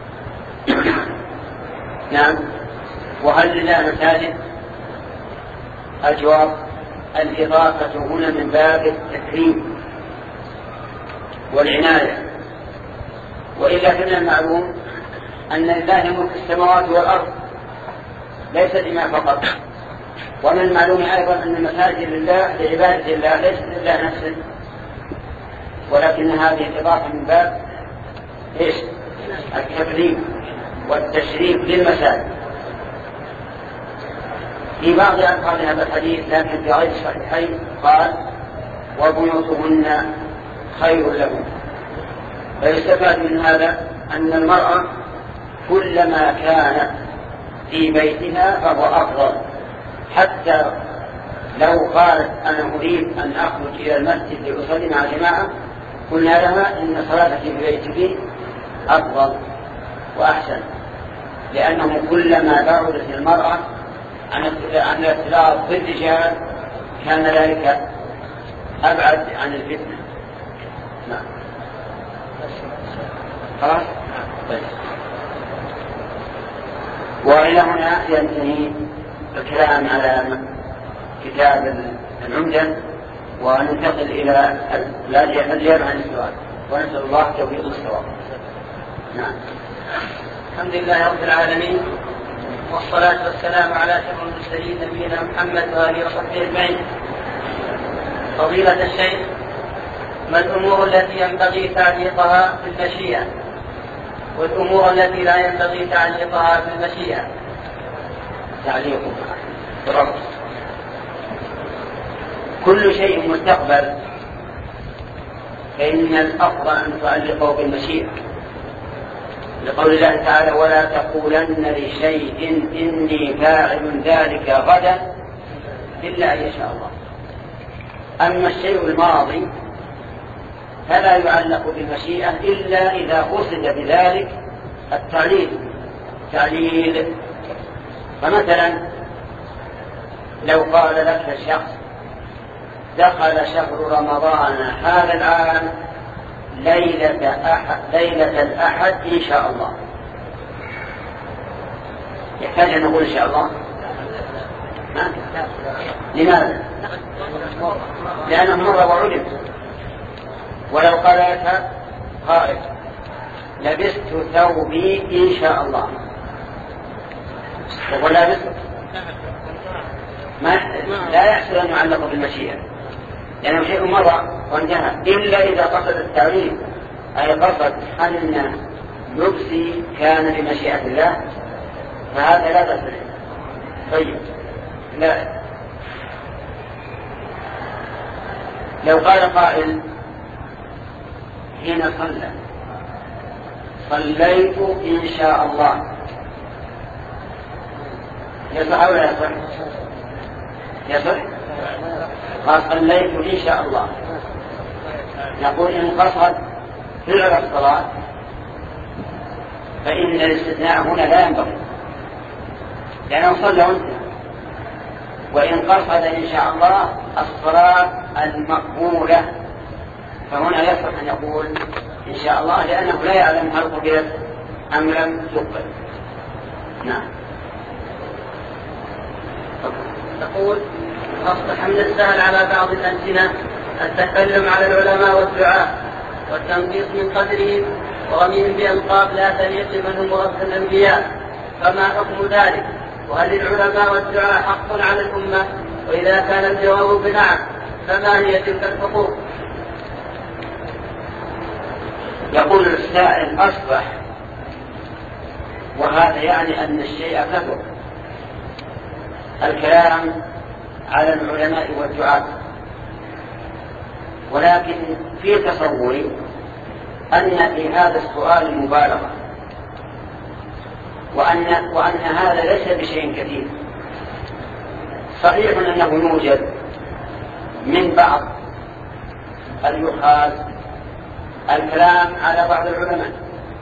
نعم. وهل لله مساجد؟ الجواب الإضافة هنا من باب التكريم والعناية، وإلا فإن المعلوم أن لله ملك السماوات والأرض ليس لما فقط، ومن المعلوم أيضا أن المساجد لله لعبادة الله ليس لله نفسه، ولكن هذه الإضافة من باب إيش؟ التكريم والتشريف للمساجد. في بعض ألفاظ هذا الحديث لكن في غير الصحيحين قال وبيوتهن خير لهم. فيستفاد من هذا أن المرأة كلما كانت في بيتها فهو أفضل، حتى لو قالت أنا أريد أن أخرج إلى المسجد لأصلي مع جماعة قلنا لها إن صلاتك في بيتك أفضل وأحسن، لأنه كلما بعدت المرأة عن الاختلاط بالرجال كان ذلك أبعد عن الفتنة. نعم. خلاص. طيب. وإلى هنا ينتهي الكلام على كتاب العمدة، وننتقل إلى الإجابة عن السؤال، ونسأل الله توفيق الصواب. نعم. الحمد لله رب العالمين، والصلاة والسلام على أشرف المرسلين نبينا محمد وآله وصحبه أجمعين. فضيلة الشيخ، ما الأمور التي ينبغي تعليقها في المشيئة والأمور التي لا ينبغي تعليقها في المشيئة؟ تعليقها بربط. كل شيء مستقبل فإن الأفضل أن تعلقه بالمشيئة، لقول الله تعالى: ولا تقولن لشيء إني فاعل ذلك غدا إلا أن يشاء الله. أما الشيء الماضي فلا يعلق بالمشيئة إلا إذا قصد بذلك التعليل. تعليل فمثلا لو قال لك الشخص: دخل شهر رمضان هذا العام ليلة, أحد ليلة الأحد إن شاء الله، يحتاج أن نقول إن شاء الله؟ ما؟ لماذا؟ لأنه مر وعلم. ولو قال لك قائل: لبست ثوبي إن شاء الله، يقول لابس ما لا يحصل أن يعلق بالمشيئة لأنه شيء مر وانتهى، إلا إذا قصد التعليل، أي قصد أن لبسي كان بمشيئة الله، فهذا لا بأس به. طيب، لا لو قال قائل: حين صلى صليت إن شاء الله، يصح أو لا يصح؟ يصح؟ قال: صليت إن شاء الله، نقول إن قصد فعل الصلاة فإن الاستثناء هنا لا ينبغي لأنه صلى وانتهى. وإن قصد إن شاء الله الصلاة المقبولة فهنا يصح أن يقول إن شاء الله، لأنه لا يعلم هل قبلت أم لم تقبل. نعم. تقول: أصبح من السهل على بعض الألسنة التكلم على العلماء والدعاء والتنقيص من قدرهم ورميهم بألقاب لا تليق من هم ورثة الأنبياء، فما حكم ذلك؟ وهل العلماء والدعاء حق على الأمة؟ وإذا كان الجواب بنعم فما هي تلك الحقوق؟ يقول السائل: أصبح، وهذا يعني أن الشيء كثر الكلام على العلماء والدعاة، ولكن في تصوري أن في هذا السؤال مبالغة، وأن, وأن هذا ليس بشيء كثير. صحيح أنه يوجد من بعض اليخاذ الكلام على بعض العلماء،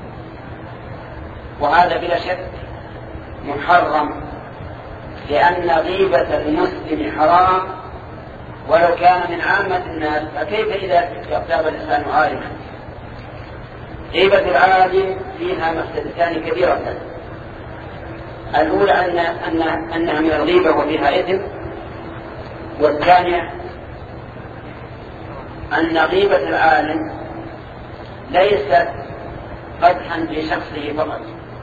وهذا بلا شك محرم، لأن غيبة المسلم حرام ولو كان من عامة الناس، فكيف إذا اغتاب الإنسان عالما؟ غيبة العالم فيها مفسدتان كبيرة: الأولى أن أن أنها من الغيبة وفيها إثم، والثانية أن غيبة العالم ليست قدحا في شخصه فقط،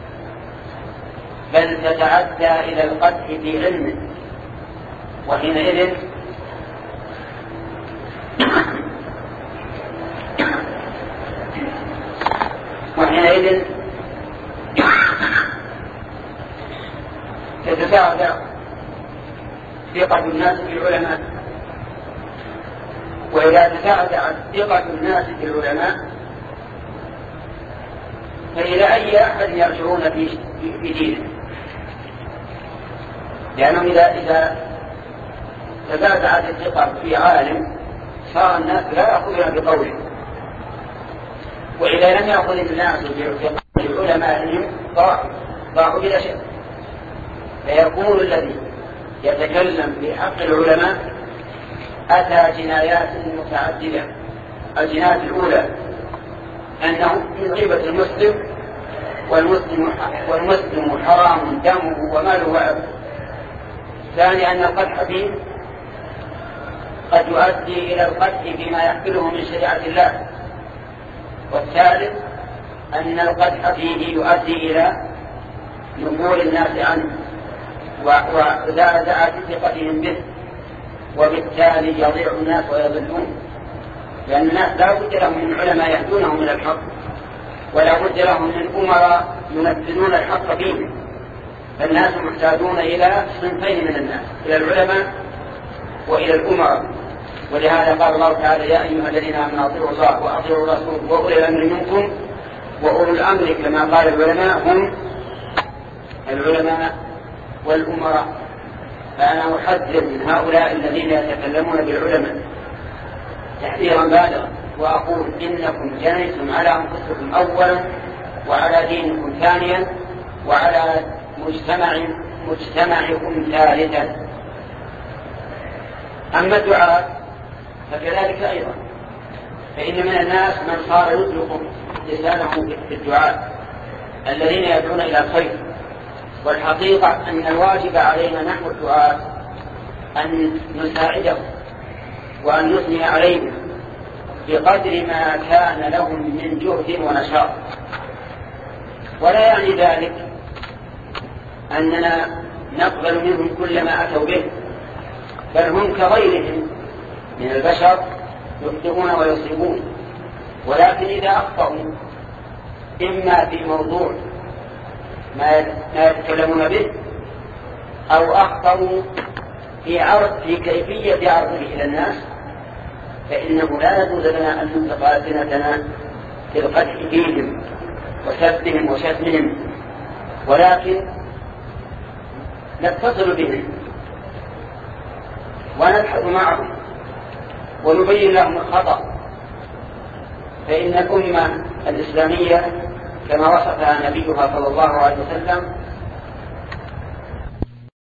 بل تتعدى إلى القدح في علمه، وحينئذ وحينئذ تتساعد ثقة الناس بالعلماء، وإذا تساعدت ثقة الناس بالعلماء فإلى أي أحد يرجعون في دينه؟ لأنهم إذا إذا تزعزعت الثقة في عالم صار الناس لا يأخذون بقوله، وإذا لم يأخذ الناس بعلمائهم ضاعوا بلا شك. فيكون الذي يتكلم بحق العلماء أتى جنايات متعددة. الجناية الأولى أنه من غيبة المسلم، والمسلم والمسلم حرام دمه وماله وعرضه. ثاني أن القدح فيه قد يؤدي إلى القدح بما يحمله من شريعة الله. والثالث أن القدح فيه يؤدي إلى نفور الناس عنه وزعزعة ثقتهم به، وبالتالي يضيع الناس ويضلون، لأن الناس لا بد لهم من علماء يهدونهم إلى الحق، ولا بد لهم من أمراء ينفذون الحق فيه. فالناس محتاجون إلى صنفين من الناس، إلى العلماء وإلى الأمراء. ولهذا قال الله تعالى: يا أيها الذين آمنوا أطيعوا الله وأطيعوا الرسول وأولي الأمر منكم. وأولو الأمر كما قال العلماء هم العلماء والأمراء. فأنا أحذر من هؤلاء الذين يتكلمون بالعلماء تحذيرا بالغا، وأقول: إنكم جنيتم على أنفسكم أولا، وعلى دينكم ثانيا، وعلى مجتمع مجتمعكم ثالثا. أما الدعاء فكذلك أيضا، فإن من الناس من صار يطلق لسانه في الدعاء الذين يدعون إلى الخير. والحقيقة أن الواجب علينا نحو الدعاء أن نساعده وأن نثني عليه بقدر ما كان لهم من جهد ونشاط. ولا يعني ذلك أننا نقبل منهم كل ما أتوا به، بل هم كغيرهم من البشر يخطئون ويصيبون. ولكن إذا أخطأوا إما في موضوع ما يتكلمون به، أو أخطأوا في عرض في كيفية عرضه إلى الناس، فإنه لا يجوز لنا أن ننطق ألسنتنا في القدح فيهم وسبهم وشتمهم، ولكن نتصل بهم ونبحث معهم ونبين لهم الخطأ. فإن الأمة الإسلامية كما وصفها نبيها صلى الله عليه وسلم